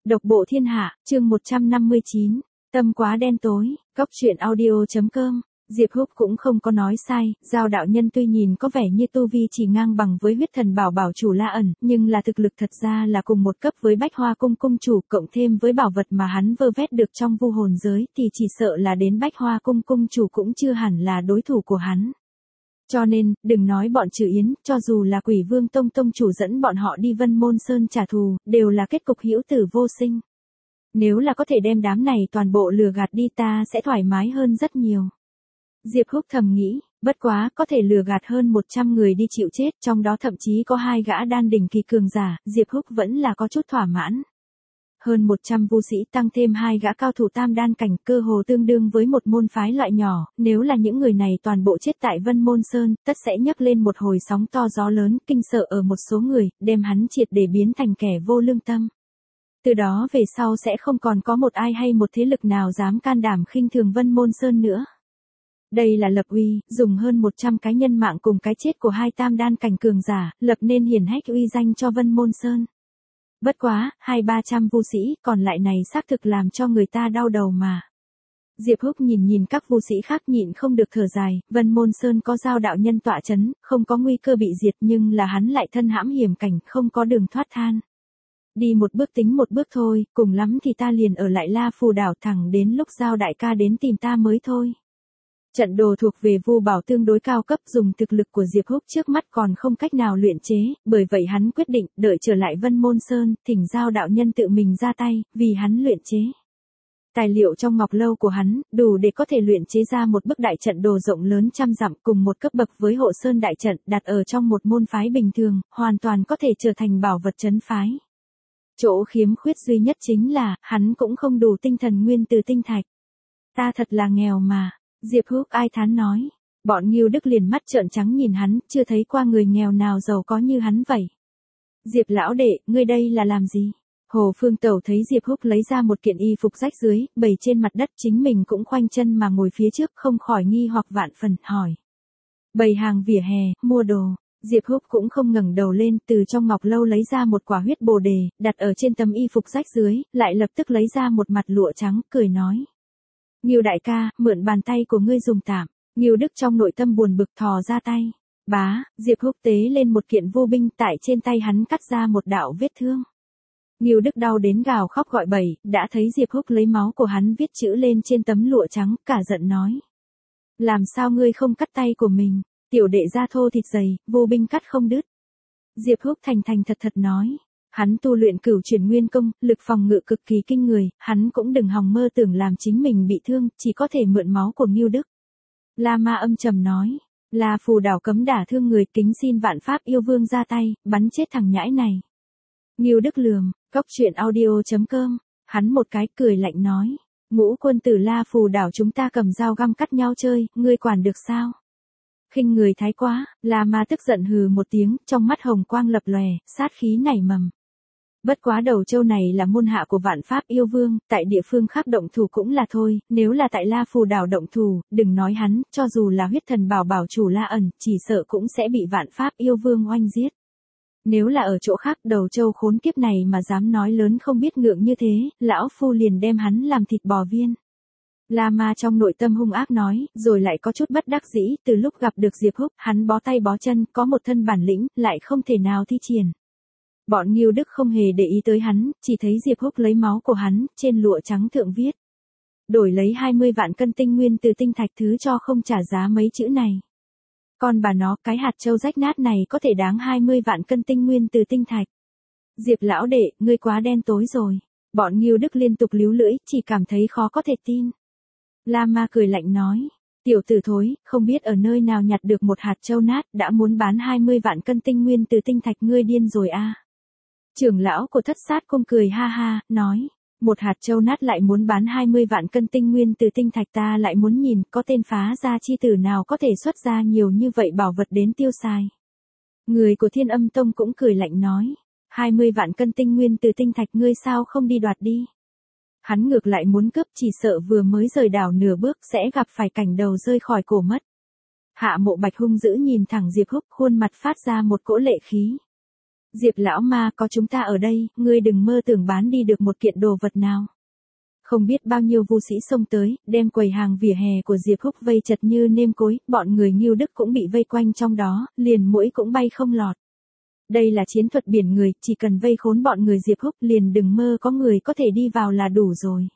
Độc bộ thiên hạ, chương 159, tâm quá đen tối, góc truyện audio.com. Diệp Húc cũng không có nói sai, Giao đạo nhân tuy nhìn có vẻ như tu vi chỉ ngang bằng với huyết thần bảo bảo chủ La ẩn, nhưng là thực lực thật ra là cùng một cấp với Bách Hoa cung cung chủ, cộng thêm với bảo vật mà hắn vơ vét được trong vu hồn giới thì chỉ sợ là đến Bách Hoa cung cung chủ cũng chưa hẳn là đối thủ của hắn. Cho nên, đừng nói bọn Trừ Yến, cho dù là Quỷ Vương Tông tông chủ dẫn bọn họ đi Vân Môn Sơn trả thù, đều là kết cục hữu tử vô sinh. Nếu là có thể đem đám này toàn bộ lừa gạt đi ta sẽ thoải mái hơn rất nhiều. Diệp Húc thầm nghĩ, bất quá có thể lừa gạt hơn 100 người đi chịu chết, trong đó thậm chí có 2 gã đan đỉnh kỳ cường giả, Diệp Húc vẫn là có chút thỏa mãn. Hơn 100 vu sĩ tăng thêm 2 gã cao thủ tam đan cảnh, cơ hồ tương đương với một môn phái loại nhỏ, nếu là những người này toàn bộ chết tại Vân Môn Sơn, tất sẽ nhấc lên một hồi sóng to gió lớn, kinh sợ ở một số người, đem hắn triệt để biến thành kẻ vô lương tâm. Từ đó về sau sẽ không còn có một ai hay một thế lực nào dám can đảm khinh thường Vân Môn Sơn nữa. Đây là lập uy, dùng hơn 100 cái nhân mạng cùng cái chết của 2 tam đan cảnh cường giả, lập nên hiển hách uy danh cho Vân Môn Sơn. Bất quá, 200-300 vu sĩ, còn lại này xác thực làm cho người ta đau đầu mà. Diệp Húc nhìn các vu sĩ khác nhịn không được thở dài, Vân Môn Sơn có Giao đạo nhân tọa chấn, không có nguy cơ bị diệt nhưng là hắn lại thân hãm hiểm cảnh, không có đường thoát than. Đi một bước tính một bước thôi, cùng lắm thì ta liền ở lại La Phù đảo thẳng đến lúc Giao đại ca đến tìm ta mới thôi. Trận đồ thuộc về vu bảo tương đối cao cấp, dùng thực lực của Diệp Húc trước mắt còn không cách nào luyện chế, bởi vậy hắn quyết định đợi trở lại Vân Môn Sơn, thỉnh Giao đạo nhân tự mình ra tay, vì hắn luyện chế. Tài liệu trong ngọc lâu của hắn, đủ để có thể luyện chế ra một bức đại trận đồ rộng lớn trăm dặm cùng một cấp bậc với Hộ Sơn đại trận, đặt ở trong một môn phái bình thường, hoàn toàn có thể trở thành bảo vật trấn phái. Chỗ khiếm khuyết duy nhất chính là, hắn cũng không đủ tinh thần nguyên từ tinh thạch. Ta thật là nghèo mà. Diệp Húc ai thán nói, bọn Ngưu Đức liền mắt trợn trắng nhìn hắn, chưa thấy qua người nghèo nào giàu có như hắn vậy. Diệp lão đệ, ngươi đây là làm gì? Hồ Phương Tẩu thấy Diệp Húc lấy ra một kiện y phục rách rưới, bày trên mặt đất, chính mình cũng khoanh chân mà ngồi phía trước, không khỏi nghi hoặc vạn phần, hỏi. Bày hàng vỉa hè, mua đồ. Diệp Húc cũng không ngẩng đầu lên, từ trong ngọc lâu lấy ra một quả huyết bồ đề, đặt ở trên tấm y phục rách rưới, lại lập tức lấy ra một mặt lụa trắng, cười nói. Ngưu đại ca, mượn bàn tay của ngươi dùng tạm. Ngưu Đức trong nội tâm buồn bực thò ra tay. Bá, Diệp Húc tế lên một kiện vô binh, tại trên tay hắn cắt ra một đạo vết thương. Ngưu Đức đau đến gào khóc gọi bẩy, đã thấy Diệp Húc lấy máu của hắn viết chữ lên trên tấm lụa trắng, cả giận nói. Làm sao ngươi không cắt tay của mình, tiểu đệ da thô thịt dày, vô binh cắt không đứt. Diệp Húc thành thật nói. Hắn tu luyện Cửu Chuyển Nguyên Công, lực phòng ngự cực kỳ kinh người, hắn cũng đừng hòng mơ tưởng làm chính mình bị thương, chỉ có thể mượn máu của Ngưu Đức. La Ma âm trầm nói, La Phù đảo cấm đả thương người, kính xin vạn pháp yêu vương ra tay, bắn chết thằng nhãi này. Ngưu Đức lườm, góc truyện audio.com, hắn một cái cười lạnh nói, Ngũ quân tử La Phù đảo chúng ta cầm dao găm cắt nhau chơi, ngươi quản được sao? Khinh người thái quá, La Ma tức giận hừ một tiếng, trong mắt hồng quang lập lòe, sát khí nảy mầm. Bất quá Đầu Châu này là môn hạ của Vạn Pháp Yêu Vương, tại địa phương khác động thủ cũng là thôi, nếu là tại La Phù đảo động thủ, đừng nói hắn, cho dù là huyết thần bảo bảo chủ La ẩn, chỉ sợ cũng sẽ bị Vạn Pháp Yêu Vương oanh giết. Nếu là ở chỗ khác, Đầu Châu khốn kiếp này mà dám nói lớn không biết ngượng như thế, lão phu liền đem hắn làm thịt bò viên. La Ma trong nội tâm hung ác nói, rồi lại có chút bất đắc dĩ, từ lúc gặp được Diệp Húc, hắn bó tay bó chân, có một thân bản lĩnh, lại không thể nào thi triển. Bọn Ngưu Đức không hề để ý tới hắn, chỉ thấy Diệp Húc lấy máu của hắn, trên lụa trắng thượng viết. Đổi lấy 20 vạn cân tinh nguyên từ tinh thạch, thứ cho không trả giá mấy chữ này. Còn bà nó, cái hạt châu rách nát này có thể đáng 20 vạn cân tinh nguyên từ tinh thạch. Diệp lão đệ, ngươi quá đen tối rồi. Bọn Ngưu Đức liên tục líu lưỡi, chỉ cảm thấy khó có thể tin. La Ma cười lạnh nói, tiểu tử thối, không biết ở nơi nào nhặt được một hạt châu nát, đã muốn bán 20 vạn cân tinh nguyên từ tinh thạch, ngươi điên rồi à. Trưởng lão của Thất Sát Cung cười ha ha, nói, một hạt châu nát lại muốn bán 20 vạn cân tinh nguyên từ tinh thạch, ta lại muốn nhìn có tên phá gia chi tử nào có thể xuất ra nhiều như vậy bảo vật đến tiêu xài. Người của Thiên Âm Tông cũng cười lạnh nói, 20 vạn cân tinh nguyên từ tinh thạch ngươi sao không đi đoạt đi. Hắn ngược lại muốn cướp, chỉ sợ vừa mới rời đảo nửa bước sẽ gặp phải cảnh đầu rơi khỏi cổ mất. Hạ Mộ Bạch hung dữ nhìn thẳng Diệp Húc, khuôn mặt phát ra một cỗ lệ khí. Diệp lão ma, có chúng ta ở đây, ngươi đừng mơ tưởng bán đi được một kiện đồ vật nào. Không biết bao nhiêu vu sĩ xông tới, đem quầy hàng vỉa hè của Diệp Húc vây chật như nêm cối, bọn người Ngưu Đức cũng bị vây quanh trong đó, liền muỗi cũng bay không lọt. Đây là chiến thuật biển người, chỉ cần vây khốn bọn người Diệp Húc liền đừng mơ có người có thể đi vào là đủ rồi.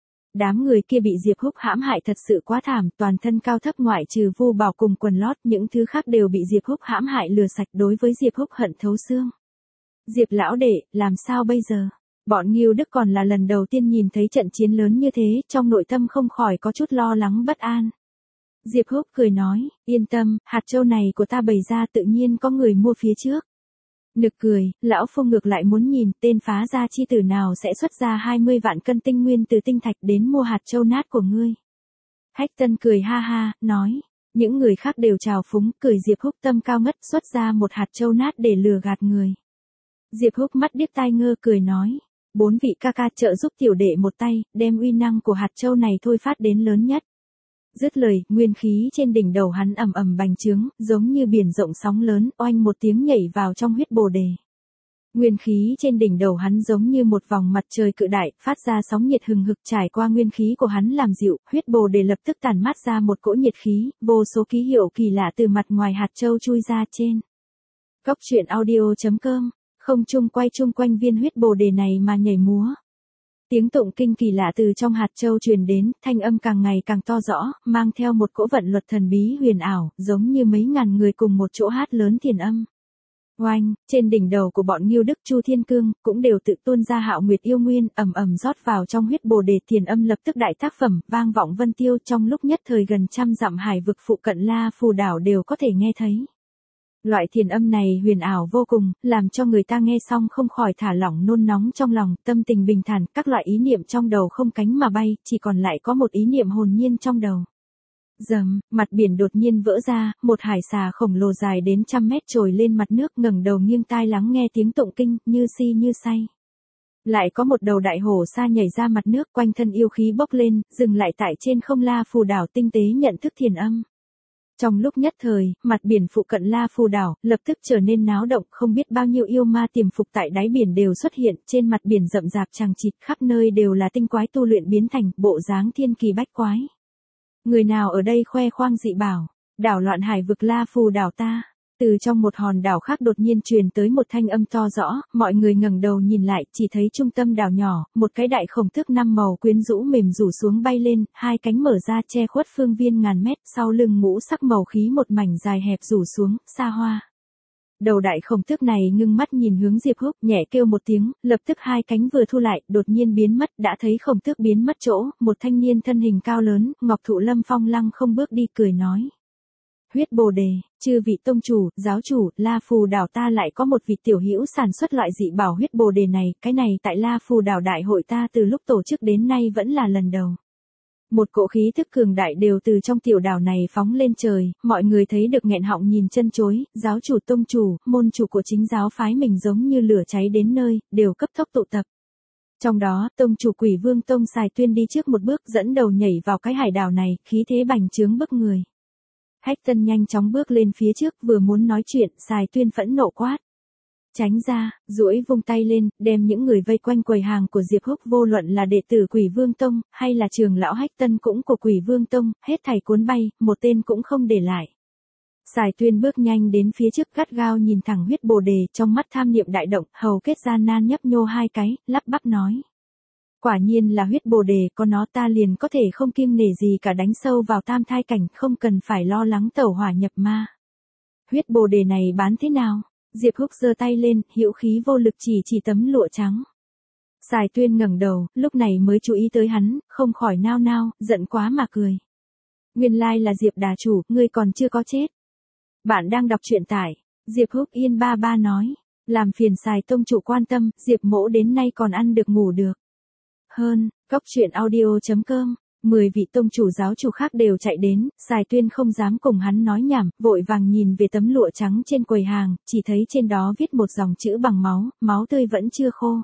Đám người kia bị Diệp Húc hãm hại thật sự quá thảm, toàn thân cao thấp ngoại trừ Vu Bảo cùng quần lót, những thứ khác đều bị Diệp Húc hãm hại lừa sạch, đối với Diệp Húc hận thấu xương. Diệp lão đệ, làm sao bây giờ? Bọn Ngưu Đức còn là lần đầu tiên nhìn thấy trận chiến lớn như thế, trong nội tâm không khỏi có chút lo lắng bất an. Diệp Húc cười nói, yên tâm, hạt châu này của ta bày ra tự nhiên có người mua phía trước. Nực cười, lão Phu ngược lại muốn nhìn tên phá gia chi tử nào sẽ xuất ra 20 vạn cân tinh nguyên từ tinh thạch đến mua hạt châu nát của ngươi. Hách Tân cười ha ha, nói, những người khác đều trào phúng, cười Diệp Húc tâm cao ngất xuất ra một hạt châu nát để lừa gạt người. Diệp Húc mắt điếc tai ngơ cười nói, 4 vị ca ca trợ giúp tiểu đệ một tay, đem uy năng của hạt châu này thôi phát đến lớn nhất. Dứt lời, nguyên khí trên đỉnh đầu hắn ầm ầm bành trướng, giống như biển rộng sóng lớn, oanh một tiếng nhảy vào trong huyết bồ đề. Nguyên khí trên đỉnh đầu hắn giống như một vòng mặt trời cự đại, phát ra sóng nhiệt hừng hực trải qua nguyên khí của hắn làm dịu, huyết bồ đề lập tức tản mát ra một cỗ nhiệt khí, vô số ký hiệu kỳ lạ từ mặt ngoài hạt châu chui ra trên. Cốc truyện audio.com, không trung quay chung quanh viên huyết bồ đề này mà nhảy múa. Tiếng tụng kinh kỳ lạ từ trong hạt châu truyền đến, thanh âm càng ngày càng to rõ, mang theo một cỗ vận luật thần bí huyền ảo, giống như mấy ngàn người cùng một chỗ hát lớn thiền âm. Oanh, trên đỉnh đầu của bọn Ngưu Đức Chu Thiên Cương, cũng đều tự tuôn ra hạo nguyệt yêu nguyên, ầm ầm rót vào trong huyết bồ đề, thiền âm lập tức đại tác phẩm, vang vọng vân tiêu, trong lúc nhất thời gần trăm dặm hải vực phụ cận La Phù đảo đều có thể nghe thấy. Loại thiền âm này huyền ảo vô cùng, làm cho người ta nghe xong không khỏi thả lỏng nôn nóng trong lòng, tâm tình bình thản, các loại ý niệm trong đầu không cánh mà bay, chỉ còn lại có một ý niệm hồn nhiên trong đầu. Rầm, mặt biển đột nhiên vỡ ra, một hải xà khổng lồ dài đến trăm mét trồi lên mặt nước, ngẩng đầu nghiêng tai lắng nghe tiếng tụng kinh, như si như say. Lại có một đầu đại hổ sa nhảy ra mặt nước, quanh thân yêu khí bốc lên, dừng lại tại trên không La Phù đảo, tinh tế nhận thức thiền âm. Trong lúc nhất thời, mặt biển phụ cận La Phù đảo, lập tức trở nên náo động, không biết bao nhiêu yêu ma tiềm phục tại đáy biển đều xuất hiện, trên mặt biển rậm rạp chằng chịt, khắp nơi đều là tinh quái tu luyện biến thành, bộ dáng thiên kỳ bách quái. Người nào ở đây khoe khoang dị bảo, đảo loạn hải vực La Phù đảo ta. Từ trong một hòn đảo khác đột nhiên truyền tới một thanh âm to rõ, mọi người ngẩng đầu nhìn lại, chỉ thấy trung tâm đảo nhỏ, một cái đại khổng tước 5 màu quyến rũ mềm rủ xuống bay lên, hai cánh mở ra che khuất phương viên ngàn mét, sau lưng ngũ sắc màu khí một mảnh dài hẹp rủ xuống, xa hoa. Đầu đại khổng tước này ngưng mắt nhìn hướng Diệp Húc, nhẹ kêu một tiếng, lập tức hai cánh vừa thu lại, đột nhiên biến mất, đã thấy khổng tước biến mất chỗ, một thanh niên thân hình cao lớn, ngọc thụ lâm phong lăng không bước đi cười nói. Huyết bồ đề, chư vị tông chủ, giáo chủ, La Phù đảo ta lại có một vị tiểu hữu sản xuất loại dị bảo huyết bồ đề này, cái này tại La Phù đảo đại hội ta từ lúc tổ chức đến nay vẫn là lần đầu. Một cỗ khí thức cường đại đều từ trong tiểu đảo này phóng lên trời, mọi người thấy được nghẹn họng nhìn chân chối, giáo chủ tông chủ, môn chủ của chính giáo phái mình giống như lửa cháy đến nơi, đều cấp tốc tụ tập. Trong đó, tông chủ Quỷ Vương Tông Sài Tuyên đi trước một bước dẫn đầu nhảy vào cái hải đảo này, khí thế bành trướng bức người. Hách Tân nhanh chóng bước lên phía trước, vừa muốn nói chuyện, Sài Tuyên phẫn nộ quát. Tránh ra, duỗi vung tay lên, đem những người vây quanh quầy hàng của Diệp Húc vô luận là đệ tử Quỷ Vương Tông, hay là trường lão Hách Tân cũng của Quỷ Vương Tông, hết thảy cuốn bay, một tên cũng không để lại. Sài Tuyên bước nhanh đến phía trước gắt gao nhìn thẳng huyết bồ đề, trong mắt tham niệm đại động, hầu kết gian nan nhấp nhô hai cái, lắp bắp nói. Quả nhiên là huyết bồ đề, có nó ta liền có thể không kiêng nể gì cả đánh sâu vào tam thai cảnh, không cần phải lo lắng tẩu hỏa nhập ma. Huyết bồ đề này bán thế nào? Diệp Húc giơ tay lên, hữu khí vô lực chỉ tấm lụa trắng. Sài Tuyên ngẩng đầu, lúc này mới chú ý tới hắn, không khỏi nao nao, giận quá mà cười. Nguyên lai là Diệp đà chủ, ngươi còn chưa có chết. Bạn đang đọc truyện tại Diệp Húc Yên ba ba nói, làm phiền Sài tông chủ quan tâm, Diệp mỗ đến nay còn ăn được ngủ được. Hơn, cốc truyện audio.com, 10 vị tông chủ giáo chủ khác đều chạy đến, Sài Tuyên không dám cùng hắn nói nhảm, vội vàng nhìn về tấm lụa trắng trên quầy hàng, chỉ thấy trên đó viết một dòng chữ bằng máu, máu tươi vẫn chưa khô.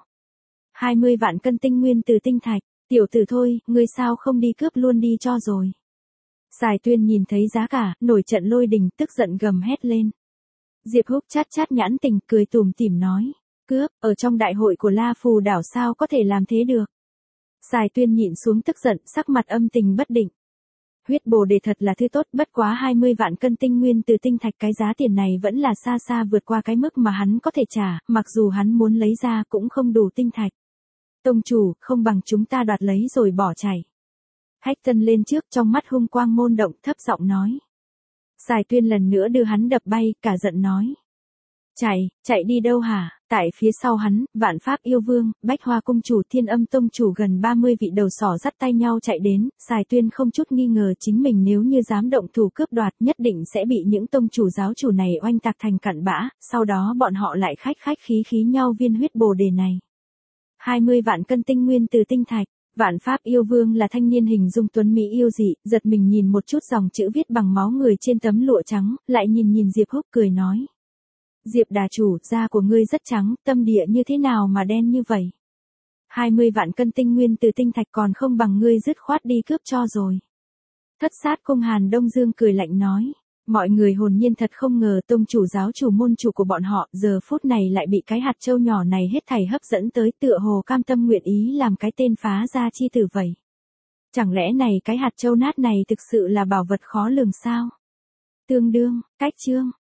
20 vạn cân tinh nguyên từ tinh thạch, tiểu tử thôi, ngươi sao không đi cướp luôn đi cho rồi. Sài Tuyên nhìn thấy giá cả, nổi trận lôi đình, tức giận gầm hét lên. Diệp Húc chát chát nhãn tình cười tủm tỉm nói. Cướp, ở trong đại hội của La Phù đảo sao có thể làm thế được. Sài Tuyên nhịn xuống tức giận, sắc mặt âm tình bất định. Huyết bồ đề thật là thứ tốt, bất quá 20 vạn cân tinh nguyên từ tinh thạch, cái giá tiền này vẫn là xa xa vượt qua cái mức mà hắn có thể trả, mặc dù hắn muốn lấy ra cũng không đủ tinh thạch. Tông chủ, không bằng chúng ta đoạt lấy rồi bỏ chạy. Hách Tân lên trước, trong mắt hung quang môn động, thấp giọng nói. Sài Tuyên lần nữa đưa hắn đập bay, cả giận nói. Chạy đi đâu hả? Tại phía sau hắn, Vạn Pháp Yêu Vương, Bách Hoa Cung chủ, Thiên Âm Tông chủ, gần 30 vị đầu sỏ dắt tay nhau chạy đến. Sài Tuyên không chút nghi ngờ chính mình nếu như dám động thủ cướp đoạt nhất định sẽ bị những tông chủ giáo chủ này oanh tạc thành cặn bã, sau đó bọn họ lại khách khí nhau viên huyết bồ đề này. 20 vạn cân tinh nguyên từ tinh thạch. Vạn Pháp Yêu Vương là thanh niên hình dung tuấn mỹ yêu dị, giật mình nhìn một chút dòng chữ viết bằng máu người trên tấm lụa trắng, lại nhìn Diệp Húc cười nói. Diệp đà chủ, da của ngươi rất trắng, tâm địa như thế nào mà đen như vậy? 20 vạn cân tinh nguyên từ tinh thạch còn không bằng ngươi dứt khoát đi cướp cho rồi. Thất sát cung Hàn Đông Dương cười lạnh nói. Mọi người hồn nhiên thật không ngờ tông chủ giáo chủ môn chủ của bọn họ giờ phút này lại bị cái hạt châu nhỏ này hết thảy hấp dẫn tới, tựa hồ cam tâm nguyện ý làm cái tên phá gia chi tử vậy. Chẳng lẽ này cái hạt châu nát này thực sự là bảo vật khó lường sao? Tương đương, cách chương.